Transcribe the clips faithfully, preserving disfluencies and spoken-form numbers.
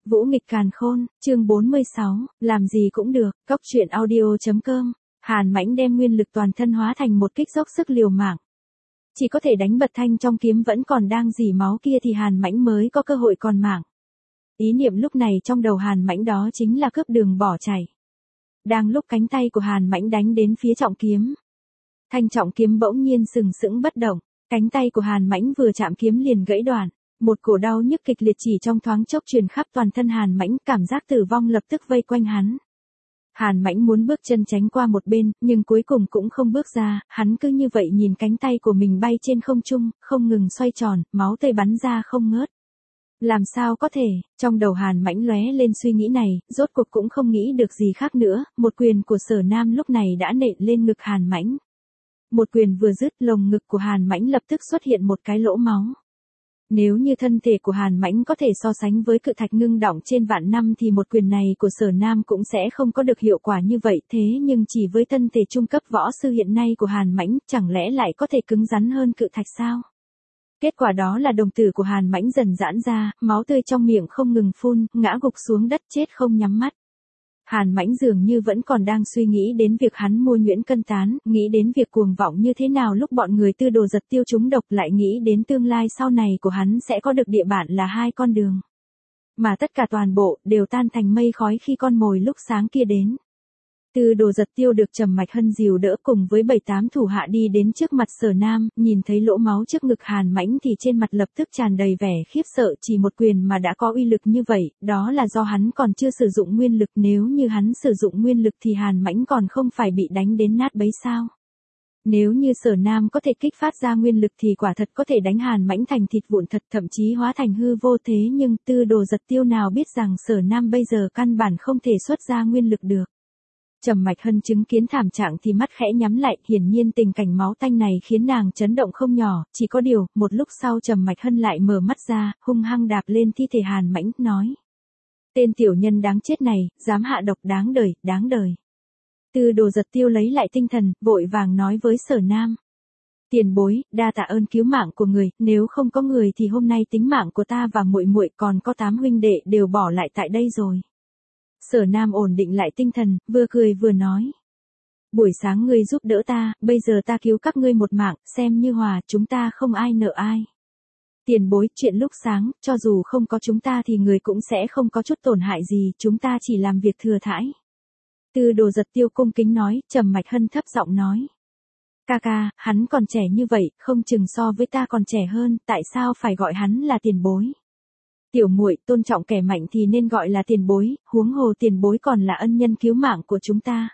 Vũ nghịch càn khôn, chương bốn mươi sáu, làm gì cũng được, cốc truyện audio chấm com. Hàn Mãnh đem nguyên lực toàn thân hóa thành một kích dốc sức liều mạng. Chỉ có thể đánh bật thanh trong kiếm vẫn còn đang rỉ máu kia thì Hàn Mãnh mới có cơ hội còn mạng. Ý niệm lúc này trong đầu Hàn Mãnh đó chính là cướp đường bỏ chạy. Đang lúc cánh tay của Hàn Mãnh đánh đến phía trọng kiếm. Thanh trọng kiếm bỗng nhiên sừng sững bất động, cánh tay của Hàn Mãnh vừa chạm kiếm liền gãy đoạn. Một cổ đau nhức kịch liệt chỉ trong thoáng chốc truyền khắp toàn thân Hàn Mãnh, cảm giác tử vong lập tức vây quanh hắn. Hàn Mãnh muốn bước chân tránh qua một bên, nhưng cuối cùng cũng không bước ra, hắn cứ như vậy nhìn cánh tay của mình bay trên không trung, không ngừng xoay tròn, máu tươi bắn ra không ngớt. Làm sao có thể, trong đầu Hàn Mãnh lóe lên suy nghĩ này, rốt cuộc cũng không nghĩ được gì khác nữa, một quyền của Sở Nam lúc này đã nện lên ngực Hàn Mãnh. Một quyền vừa dứt, lồng ngực của Hàn Mãnh lập tức xuất hiện một cái lỗ máu. Nếu như thân thể của Hàn Mãnh có thể so sánh với cự thạch ngưng đọng trên vạn năm thì một quyền này của Sở Nam cũng sẽ không có được hiệu quả như vậy, thế nhưng chỉ với thân thể trung cấp võ sư hiện nay của Hàn Mãnh, chẳng lẽ lại có thể cứng rắn hơn cự thạch sao? Kết quả đó là đồng tử của Hàn Mãnh dần giãn ra, máu tươi trong miệng không ngừng phun, ngã gục xuống đất chết không nhắm mắt. Hàn Mãnh dường như vẫn còn đang suy nghĩ đến việc hắn mua nhuyễn cân tán, nghĩ đến việc cuồng vọng như thế nào lúc bọn người Tư Đồ Giật Tiêu trúng độc, lại nghĩ đến tương lai sau này của hắn sẽ có được địa bản là hai con đường. Mà tất cả toàn bộ đều tan thành mây khói khi con mồi lúc sáng kia đến. Tư Đồ Giật Tiêu được Trầm Mạch Hân dìu đỡ cùng với bảy tám thủ hạ đi đến trước mặt Sở Nam, nhìn thấy lỗ máu trước ngực Hàn Mãnh thì trên mặt lập tức tràn đầy vẻ khiếp sợ, chỉ một quyền mà đã có uy lực như vậy, đó là do hắn còn chưa sử dụng nguyên lực, nếu như hắn sử dụng nguyên lực thì Hàn Mãnh còn không phải bị đánh đến nát bấy sao? Nếu như Sở Nam có thể kích phát ra nguyên lực thì quả thật có thể đánh Hàn Mãnh thành thịt vụn thật, thậm chí hóa thành hư vô, thế nhưng Tư Đồ Giật Tiêu nào biết rằng Sở Nam bây giờ căn bản không thể xuất ra nguyên lực được. Trầm Mạch Hân chứng kiến thảm trạng thì mắt khẽ nhắm lại, hiển nhiên tình cảnh máu tanh này khiến nàng chấn động không nhỏ, chỉ có điều, một lúc sau Trầm Mạch Hân lại mở mắt ra, hung hăng đạp lên thi thể Hàn Mãnh, nói. Tên tiểu nhân đáng chết này, dám hạ độc, đáng đời, đáng đời. Tư Đồ Giật Tiêu lấy lại tinh thần, vội vàng nói với Sở Nam. Tiền bối, đa tạ ơn cứu mạng của người, nếu không có người thì hôm nay tính mạng của ta và muội muội còn có tám huynh đệ đều bỏ lại tại đây rồi. Sở Nam ổn định lại tinh thần, vừa cười vừa nói. Buổi sáng ngươi giúp đỡ ta, bây giờ ta cứu các ngươi một mạng, xem như hòa, chúng ta không ai nợ ai. Tiền bối, chuyện lúc sáng, cho dù không có chúng ta thì người cũng sẽ không có chút tổn hại gì, chúng ta chỉ làm việc thừa thãi. Tư Đồ Giật Tiêu cung kính nói, Trầm Mạch Hân thấp giọng nói. Ca ca, hắn còn trẻ như vậy, không chừng so với ta còn trẻ hơn, tại sao phải gọi hắn là tiền bối? Tiểu muội, tôn trọng kẻ mạnh thì nên gọi là tiền bối, huống hồ tiền bối còn là ân nhân cứu mạng của chúng ta.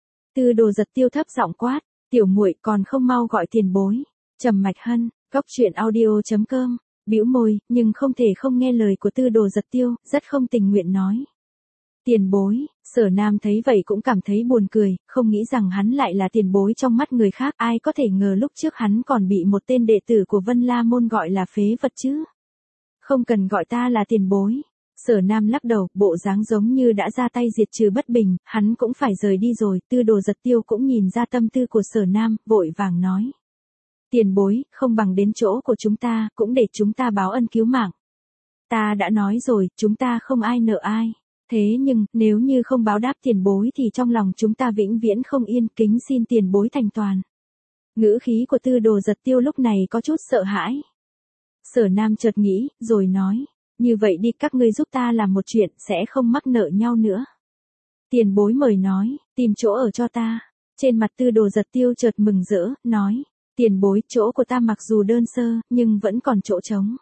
Tư Đồ Giật Tiêu thấp giọng quát, tiểu muội còn không mau gọi tiền bối. Trầm Mạch Hân, cốc truyện audio chấm com, bĩu môi, nhưng không thể không nghe lời của Tư Đồ Giật Tiêu, rất không tình nguyện nói. Tiền bối, Sở Nam thấy vậy cũng cảm thấy buồn cười, không nghĩ rằng hắn lại là tiền bối trong mắt người khác, ai có thể ngờ lúc trước hắn còn bị một tên đệ tử của Vân La Môn gọi là phế vật chứ. Không cần gọi ta là tiền bối. Sở Nam lắc đầu, bộ dáng giống như đã ra tay diệt trừ bất bình, hắn cũng phải rời đi rồi. Tư Đồ Giật Tiêu cũng nhìn ra tâm tư của Sở Nam, vội vàng nói. Tiền bối, không bằng đến chỗ của chúng ta, cũng để chúng ta báo ân cứu mạng. Ta đã nói rồi, chúng ta không ai nợ ai. Thế nhưng, nếu như không báo đáp tiền bối thì trong lòng chúng ta vĩnh viễn không yên, kính xin tiền bối thành toàn. Ngữ khí của Tư Đồ Giật Tiêu lúc này có chút sợ hãi. Sở Nam chợt nghĩ, rồi nói, như vậy đi, các ngươi giúp ta làm một chuyện, sẽ không mắc nợ nhau nữa. Tiền bối mời nói, tìm chỗ ở cho ta. Trên mặt Tư Đồ Giật Tiêu chợt mừng rỡ, nói, tiền bối, chỗ của ta mặc dù đơn sơ, nhưng vẫn còn chỗ trống.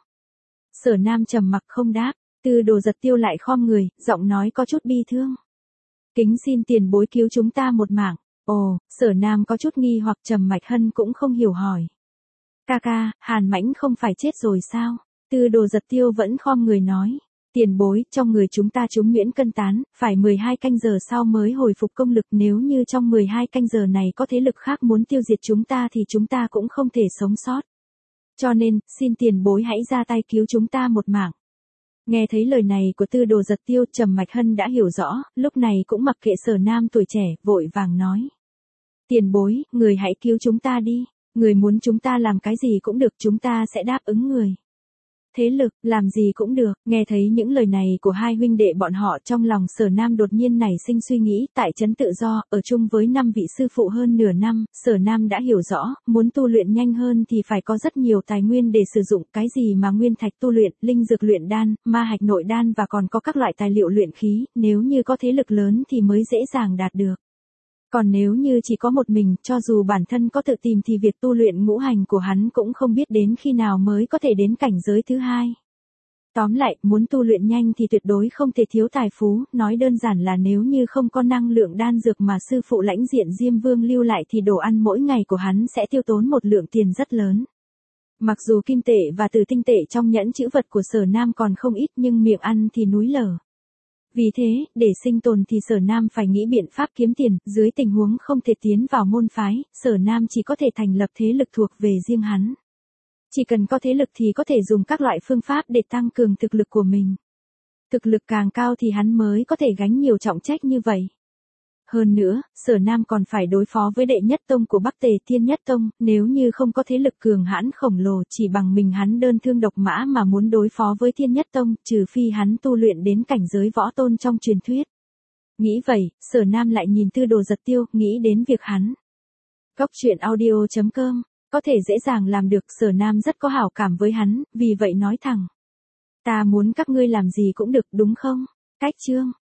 Sở Nam trầm mặc không đáp, Tư Đồ Giật Tiêu lại khom người, giọng nói có chút bi thương. Kính xin tiền bối cứu chúng ta một mạng. Ồ, Sở Nam có chút nghi hoặc, Trầm Mạch Hân cũng không hiểu hỏi. Ca ca, Hàn Mãnh không phải chết rồi sao? Tư Đồ Giật Tiêu vẫn khom người nói. Tiền bối, trong người chúng ta trúng nhuyễn cân tán, phải mười hai canh giờ sau mới hồi phục công lực, nếu như trong mười hai canh giờ này có thế lực khác muốn tiêu diệt chúng ta thì chúng ta cũng không thể sống sót. Cho nên, xin tiền bối hãy ra tay cứu chúng ta một mạng. Nghe thấy lời này của Tư Đồ Giật Tiêu, Trầm Mạch Hân đã hiểu rõ, lúc này cũng mặc kệ Sở Nam tuổi trẻ, vội vàng nói. Tiền bối, người hãy cứu chúng ta đi. Người muốn chúng ta làm cái gì cũng được, chúng ta sẽ đáp ứng người. thế lực, làm gì cũng được. Nghe thấy những lời này của hai huynh đệ bọn họ, trong lòng Sở Nam đột nhiên nảy sinh suy nghĩ. Tại trấn Tự Do, ở chung với năm vị sư phụ hơn nửa năm, Sở Nam đã hiểu rõ, muốn tu luyện nhanh hơn thì phải có rất nhiều tài nguyên để sử dụng. Cái gì mà nguyên thạch tu luyện, linh dược luyện đan, ma hạch nội đan và còn có các loại tài liệu luyện khí, nếu như có thế lực lớn thì mới dễ dàng đạt được. Còn nếu như chỉ có một mình, cho dù bản thân có tự tìm thì việc tu luyện ngũ hành của hắn cũng không biết đến khi nào mới có thể đến cảnh giới thứ hai. Tóm lại, muốn tu luyện nhanh thì tuyệt đối không thể thiếu tài phú, nói đơn giản là nếu như không có năng lượng đan dược mà sư phụ lãnh diện Diêm Vương lưu lại thì đồ ăn mỗi ngày của hắn sẽ tiêu tốn một lượng tiền rất lớn. Mặc dù kim tệ và tử tinh tệ trong nhẫn chữ vật của Sở Nam còn không ít nhưng miệng ăn thì núi lở. Vì thế, để sinh tồn thì Sở Nam phải nghĩ biện pháp kiếm tiền, dưới tình huống không thể tiến vào môn phái, Sở Nam chỉ có thể thành lập thế lực thuộc về riêng hắn. Chỉ cần có thế lực thì có thể dùng các loại phương pháp để tăng cường thực lực của mình. Thực lực càng cao thì hắn mới có thể gánh nhiều trọng trách như vậy. Hơn nữa, Sở Nam còn phải đối phó với đệ nhất tông của Bắc Tề Thiên Nhất Tông, nếu như không có thế lực cường hãn khổng lồ chỉ bằng mình hắn đơn thương độc mã mà muốn đối phó với Thiên Nhất Tông, trừ phi hắn tu luyện đến cảnh giới võ tôn trong truyền thuyết. Nghĩ vậy, Sở Nam lại nhìn Tư Đồ Giật Tiêu, nghĩ đến việc hắn. Cốc truyện audio chấm com, có thể dễ dàng làm được, Sở Nam rất có hảo cảm với hắn, vì vậy nói thẳng. Ta muốn các ngươi làm gì cũng được, đúng không? Cách chương